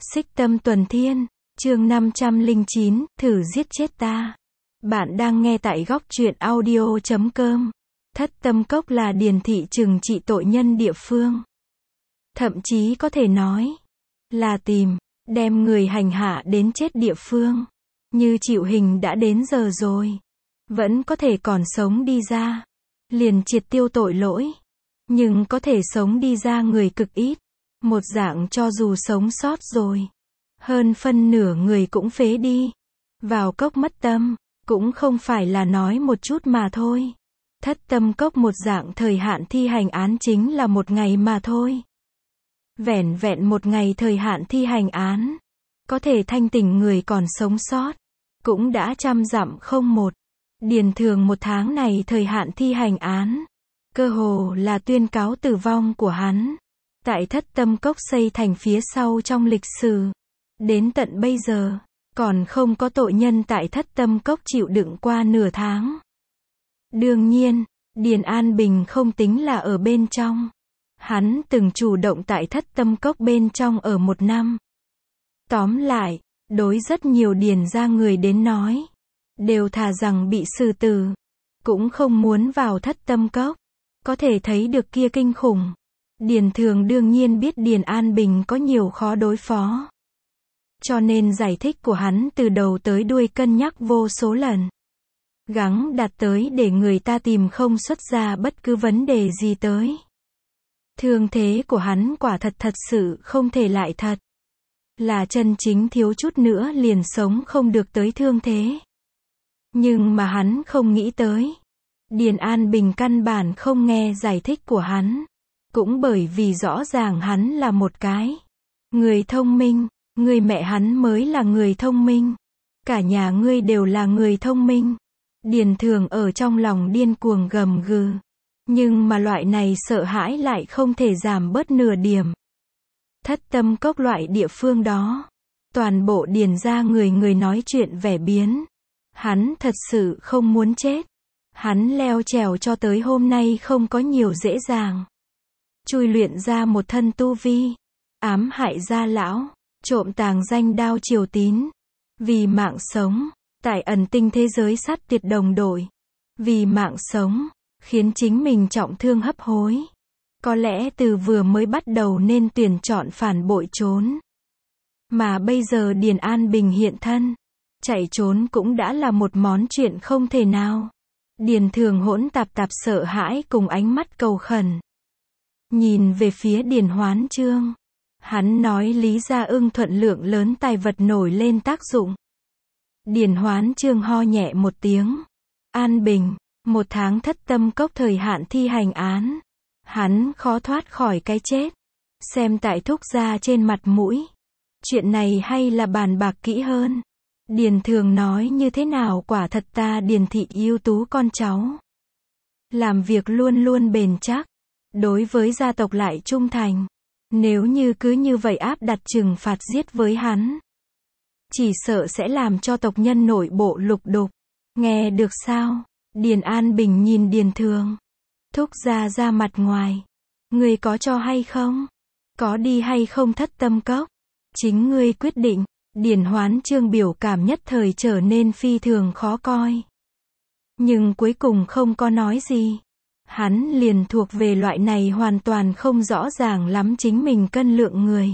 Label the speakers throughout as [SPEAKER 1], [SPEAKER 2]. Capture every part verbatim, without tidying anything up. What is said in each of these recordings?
[SPEAKER 1] Xích Tâm Tuần Thiên, chương năm trăm lẻ chín, thử giết chết ta. Bạn đang nghe tại góc truyện audio chấm com. Thất Tâm Cốc là điền thị trừng trị tội nhân địa phương. Thậm chí có thể nói là tìm, đem người hành hạ đến chết địa phương. Như chịu hình đã đến giờ rồi, vẫn có thể còn sống đi ra, liền triệt tiêu tội lỗi. Nhưng có thể sống đi ra người cực ít. Một dạng cho dù sống sót rồi, hơn phân nửa người cũng phế đi. Vào cốc mất tâm, cũng không phải là nói một chút mà thôi. Thất Tâm Cốc một dạng thời hạn thi hành án chính là một ngày mà thôi. Vẻn vẹn một ngày thời hạn thi hành án, có thể thanh tỉnh người còn sống sót, cũng đã trăm dặm không một. Điền Thường một tháng này thời hạn thi hành án, cơ hồ là tuyên cáo tử vong của hắn. Tại Thất Tâm Cốc xây thành phía sau trong lịch sử, đến tận bây giờ, còn không có tội nhân tại Thất Tâm Cốc chịu đựng qua nửa tháng. Đương nhiên, Điền An Bình không tính là ở bên trong. Hắn từng chủ động tại Thất Tâm Cốc bên trong ở một năm. Tóm lại, đối rất nhiều điền ra người đến nói, đều thà rằng bị xử tử, cũng không muốn vào Thất Tâm Cốc. Có thể thấy được kia kinh khủng. Điền Thường đương nhiên biết Điền An Bình có nhiều khó đối phó. Cho nên giải thích của hắn từ đầu tới đuôi cân nhắc vô số lần. Gắng đạt tới để người ta tìm không xuất ra bất cứ vấn đề gì tới. Thương thế của hắn quả thật thật sự không thể lại thật. Là chân chính thiếu chút nữa liền sống không được tới thương thế. Nhưng mà hắn không nghĩ tới. Điền An Bình căn bản không nghe giải thích của hắn. Cũng bởi vì rõ ràng hắn là một cái người thông minh, người mẹ hắn mới là người thông minh. Cả nhà ngươi đều là người thông minh. Điền Thường ở trong lòng điên cuồng gầm gừ. Nhưng mà loại này sợ hãi lại không thể giảm bớt nửa điểm. Thất Tâm Cốc loại địa phương đó, toàn bộ điền ra người người nói chuyện vẻ biến. Hắn thật sự không muốn chết. Hắn leo trèo cho tới hôm nay không có nhiều dễ dàng. Chui luyện ra một thân tu vi, ám hại gia lão, trộm tàng danh đao triều tín. Vì mạng sống, tại ẩn tinh thế giới sát tiệt đồng đội. Vì mạng sống, khiến chính mình trọng thương hấp hối. Có lẽ từ vừa mới bắt đầu nên tuyển chọn phản bội trốn. Mà bây giờ Điền An Bình hiện thân, chạy trốn cũng đã là một món chuyện không thể nào. Điền Thường hỗn tạp tạp sợ hãi cùng ánh mắt cầu khẩn. Nhìn về phía Điền Hoán Chương. Hắn nói Lý Gia Ưng thuận lượng lớn tài vật nổi lên tác dụng. Điền Hoán Chương ho nhẹ một tiếng. An Bình, một tháng Thất Tâm Cốc thời hạn thi hành án. Hắn khó thoát khỏi cái chết. Xem tại Thúc gia trên mặt mũi. Chuyện này hay là bàn bạc kỹ hơn. Điền Thường nói như thế nào quả thật ta Điền thị ưu tú con cháu. Làm việc luôn luôn bền chắc. Đối với gia tộc lại trung thành. Nếu như cứ như vậy áp đặt trừng phạt giết với hắn, chỉ sợ sẽ làm cho tộc nhân nội bộ lục đục. Nghe được sao? Điền An Bình nhìn Điền Thường. Thúc gia ra mặt ngoài. Ngươi có cho hay không? Có đi hay không Thất Tâm Cốc? Chính ngươi quyết định. Điền Hoán Chương biểu cảm nhất thời trở nên phi thường khó coi. Nhưng cuối cùng không có nói gì. Hắn liền thuộc về loại này hoàn toàn không rõ ràng lắm chính mình cân lượng người.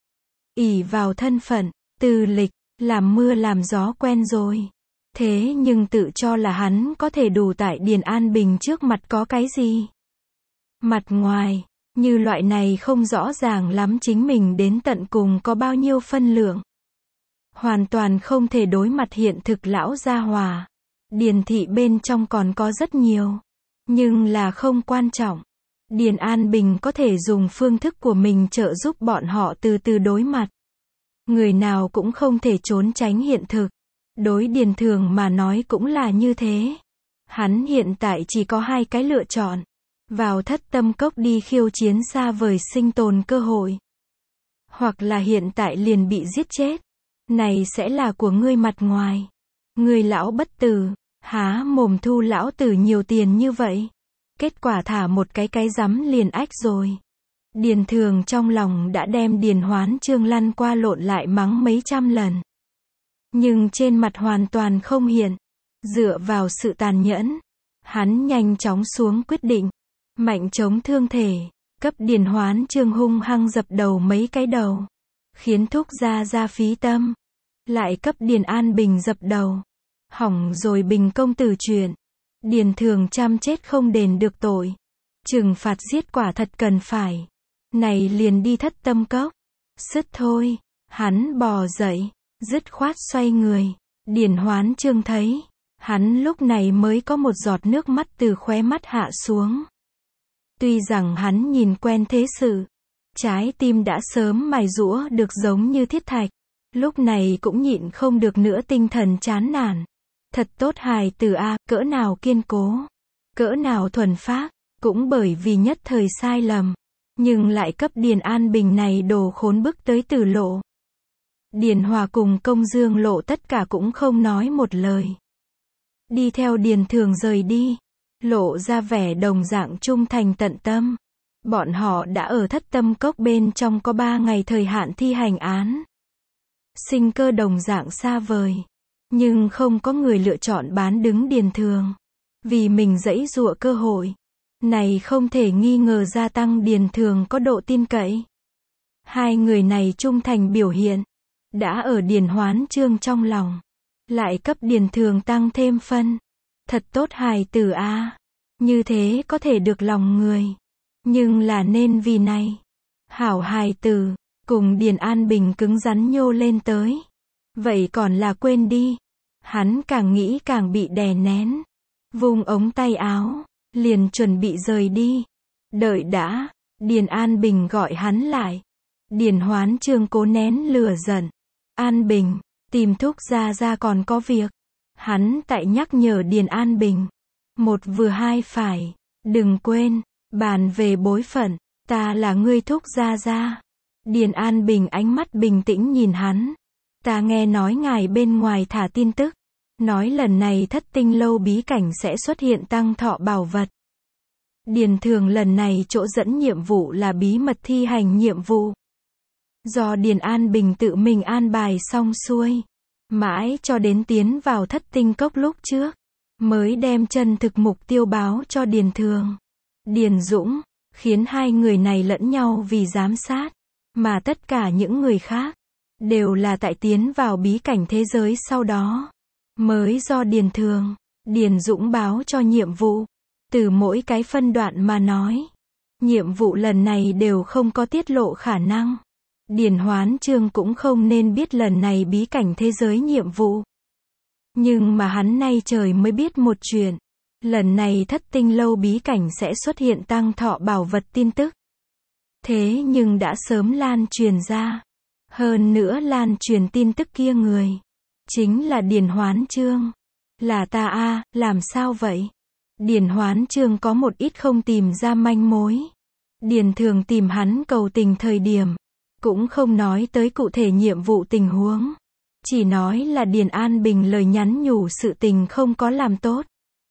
[SPEAKER 1] Ỷ vào thân phận, tư lịch, làm mưa làm gió quen rồi. Thế nhưng tự cho là hắn có thể đủ tại Điền An Bình trước mặt có cái gì? Mặt ngoài, như loại này không rõ ràng lắm chính mình đến tận cùng có bao nhiêu phân lượng. Hoàn toàn không thể đối mặt hiện thực lão gia hòa. Điền thị bên trong còn có rất nhiều. Nhưng là không quan trọng. Điền An Bình có thể dùng phương thức của mình trợ giúp bọn họ từ từ đối mặt. Người nào cũng không thể trốn tránh hiện thực. Đối Điền Thường mà nói cũng là như thế. Hắn hiện tại chỉ có hai cái lựa chọn. Vào Thất Tâm Cốc đi khiêu chiến xa vời sinh tồn cơ hội. Hoặc là hiện tại liền bị giết chết. Này sẽ là của ngươi mặt ngoài. Ngươi lão bất tử. Há mồm thu lão tử nhiều tiền như vậy. Kết quả thả một cái cái rắm liền ách rồi. Điền Thường trong lòng đã đem Điền Hoán Chương lăn qua lộn lại mắng mấy trăm lần. Nhưng trên mặt hoàn toàn không hiện. Dựa vào sự tàn nhẫn, hắn nhanh chóng xuống quyết định. Mạnh chống thương thể, cấp Điền Hoán Chương hung hăng dập đầu mấy cái đầu. Khiến Thúc Gia Gia phí tâm. Lại cấp Điền An Bình dập đầu. Hỏng rồi Bình công tử chuyện. Điền Thường chăm chết không đền được tội. Trừng phạt giết quả thật cần phải. Này liền đi Thất Tâm Cốc. Sứt thôi, hắn bò dậy, dứt khoát xoay người. Điền Hoán Chương thấy, hắn lúc này mới có một giọt nước mắt từ khóe mắt hạ xuống. Tuy rằng hắn nhìn quen thế sự, trái tim đã sớm mài giũa được giống như thiết thạch, lúc này cũng nhịn không được nữa tinh thần chán nản. Thật tốt hài tử a, cỡ nào kiên cố, cỡ nào thuần phác, cũng bởi vì nhất thời sai lầm, nhưng lại cấp Điền An Bình này đồ khốn bức tới tử lộ. Điền Hòa cùng Công Dương Lộ tất cả cũng không nói một lời. Đi theo Điền Thường rời đi, lộ ra vẻ đồng dạng trung thành tận tâm. Bọn họ đã ở Thất Tâm Cốc bên trong có ba ngày thời hạn thi hành án. Sinh cơ đồng dạng xa vời, nhưng không có người lựa chọn bán đứng Điền Thường. Vì mình giãy giụa cơ hội, này không thể nghi ngờ gia tăng Điền Thường có độ tin cậy. Hai người này trung thành biểu hiện, đã ở Điền Hoán Chương trong lòng, lại cấp Điền Thường tăng thêm phân. Thật tốt hài tử a, như thế có thể được lòng người. Nhưng là nên vì này. Hảo hài tử, cùng Điền An Bình cứng rắn nhô lên tới. Vậy còn là quên đi. Hắn càng nghĩ càng bị đè nén. Vung ống tay áo, liền chuẩn bị rời đi. Đợi đã, Điền An Bình gọi hắn lại. Điền Hoán Chương cố nén lửa giận. An Bình, tìm Thúc Gia Gia còn có việc. Hắn tại nhắc nhở Điền An Bình. Một vừa hai phải, đừng quên, bàn về bối phận, ta là ngươi Thúc Gia Gia. Điền An Bình ánh mắt bình tĩnh nhìn hắn. Ta nghe nói ngài bên ngoài thả tin tức, nói lần này Thất Tinh Lâu bí cảnh sẽ xuất hiện tăng thọ bảo vật. Điền Thường lần này chỗ dẫn nhiệm vụ là bí mật thi hành nhiệm vụ. Do Điền An Bình tự mình an bài xong xuôi, mãi cho đến tiến vào Thất Tinh Cốc lúc trước, mới đem chân thực mục tiêu báo cho Điền Thường. Điền Dũng, khiến hai người này lẫn nhau vì giám sát, mà tất cả những người khác, đều là tại tiến vào bí cảnh thế giới sau đó, mới do Điền Thường, Điền Dũng báo cho nhiệm vụ. Từ mỗi cái phân đoạn mà nói, nhiệm vụ lần này đều không có tiết lộ khả năng. Điền Hoán Chương cũng không nên biết lần này bí cảnh thế giới nhiệm vụ. Nhưng mà hắn nay trời mới biết một chuyện. Lần này Thất Tinh Lâu bí cảnh sẽ xuất hiện tăng thọ bảo vật tin tức. Thế nhưng đã sớm lan truyền ra. Hơn nữa lan truyền tin tức kia người, chính là Điền Hoán Chương. Là ta a, làm sao vậy? Điền Hoán Chương có một ít không tìm ra manh mối. Điền Thường tìm hắn cầu tình thời điểm, cũng không nói tới cụ thể nhiệm vụ tình huống. Chỉ nói là Điền An Bình lời nhắn nhủ sự tình không có làm tốt.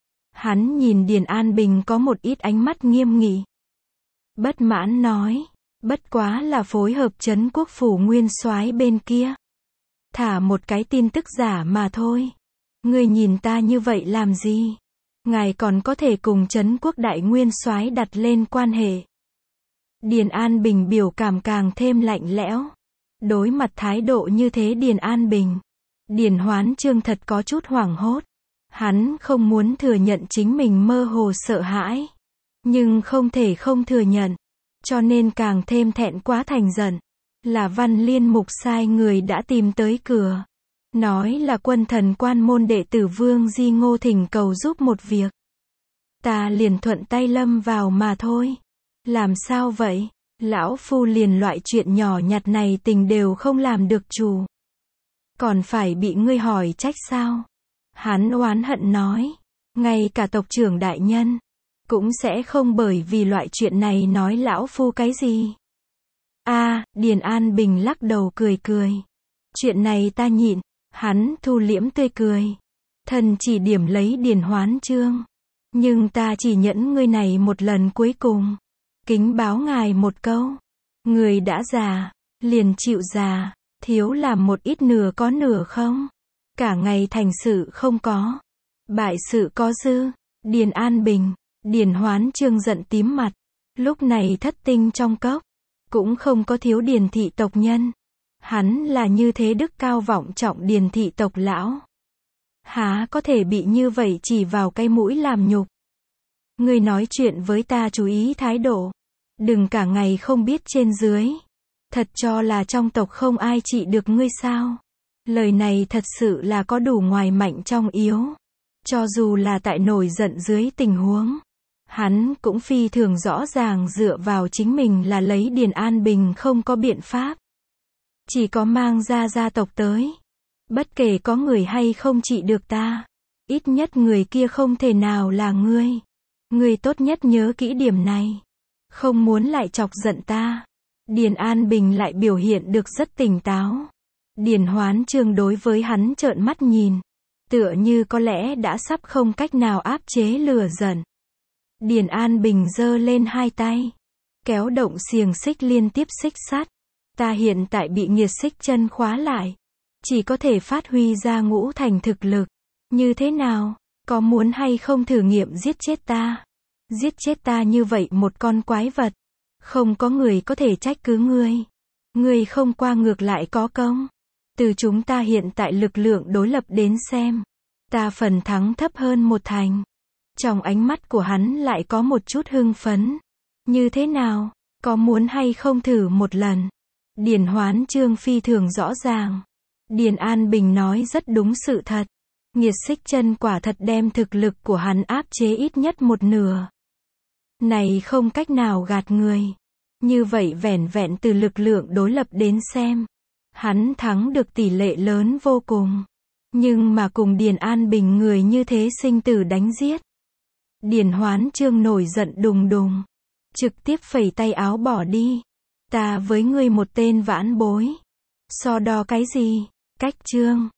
[SPEAKER 1] Hắn nhìn Điền An Bình có một ít ánh mắt nghiêm nghị. Bất mãn nói, bất quá là phối hợp trấn quốc phủ nguyên soái bên kia. Thả một cái tin tức giả mà thôi. Ngươi nhìn ta như vậy làm gì? Ngài còn có thể cùng trấn quốc đại nguyên soái đặt lên quan hệ. Điền An Bình biểu cảm càng thêm lạnh lẽo. Đối mặt thái độ như thế Điền An Bình, Điền Hoán Chương thật có chút hoảng hốt. Hắn không muốn thừa nhận chính mình mơ hồ sợ hãi, nhưng không thể không thừa nhận, cho nên càng thêm thẹn quá thành giận. Là Văn Liên Mục sai người đã tìm tới cửa, nói là Quân Thần quan môn đệ tử Vương Di Ngô thỉnh cầu giúp một việc. Ta liền thuận tay lâm vào mà thôi. Làm sao vậy? Lão phu liền loại chuyện nhỏ nhặt này tình đều không làm được chủ, còn phải bị ngươi hỏi trách sao? Hắn oán hận nói, ngay cả tộc trưởng đại nhân cũng sẽ không bởi vì loại chuyện này nói lão phu cái gì. A, Điền An Bình lắc đầu cười cười. Chuyện này ta nhịn. Hắn thu liễm tươi cười, thần chỉ điểm lấy Điền Hoán Chương. Nhưng ta chỉ nhẫn ngươi này một lần cuối cùng. Kính báo ngài một câu. Người đã già, liền chịu già, thiếu làm một ít nửa có nửa không. Cả ngày thành sự không có, bại sự có dư. Điền An Bình, Điền Hoán Chương giận tím mặt. Lúc này thất tinh trong cốc, cũng không có thiếu điền thị tộc nhân. Hắn là như thế đức cao vọng trọng điền thị tộc lão. Há có thể bị như vậy chỉ vào cái mũi làm nhục. Ngươi nói chuyện với ta chú ý thái độ. Đừng cả ngày không biết trên dưới. Thật cho là trong tộc không ai trị được ngươi sao? Lời này thật sự là có đủ ngoài mạnh trong yếu. Cho dù là tại nổi giận dưới tình huống, hắn cũng phi thường rõ ràng dựa vào chính mình là lấy Điền An Bình không có biện pháp. Chỉ có mang ra gia tộc tới. Bất kể có người hay không trị được ta, ít nhất người kia không thể nào là ngươi. Ngươi tốt nhất nhớ kỹ điểm này. Không muốn lại chọc giận ta. Điền An Bình lại biểu hiện được rất tỉnh táo. Điền Hoán Chương đối với hắn trợn mắt nhìn. Tựa như có lẽ đã sắp không cách nào áp chế lửa giận. Điền An Bình giơ lên hai tay. Kéo động xiềng xích liên tiếp xích sắt. Ta hiện tại bị nghiệt xích chân khóa lại. Chỉ có thể phát huy ra ngũ thành thực lực. Như thế nào? Có muốn hay không thử nghiệm giết chết ta? Giết chết ta như vậy một con quái vật. Không có người có thể trách cứ ngươi. Ngươi không qua ngược lại có công. Từ chúng ta hiện tại lực lượng đối lập đến xem. Ta phần thắng thấp hơn một thành. Trong ánh mắt của hắn lại có một chút hưng phấn. Như thế nào? Có muốn hay không thử một lần? Điền Hoán Chương phi thường rõ ràng. Điền An Bình nói rất đúng sự thật. Nghiệt xích chân quả thật đem thực lực của hắn áp chế ít nhất một nửa. Này không cách nào gạt người. Như vậy vẻn vẹn từ lực lượng đối lập đến xem. Hắn thắng được tỷ lệ lớn vô cùng. Nhưng mà cùng Điền An Bình người như thế sinh tử đánh giết. Điền Hoán Chương nổi giận đùng đùng. Trực tiếp phẩy tay áo bỏ đi. Ta với ngươi một tên vãn bối. So đo cái gì? Cách chương.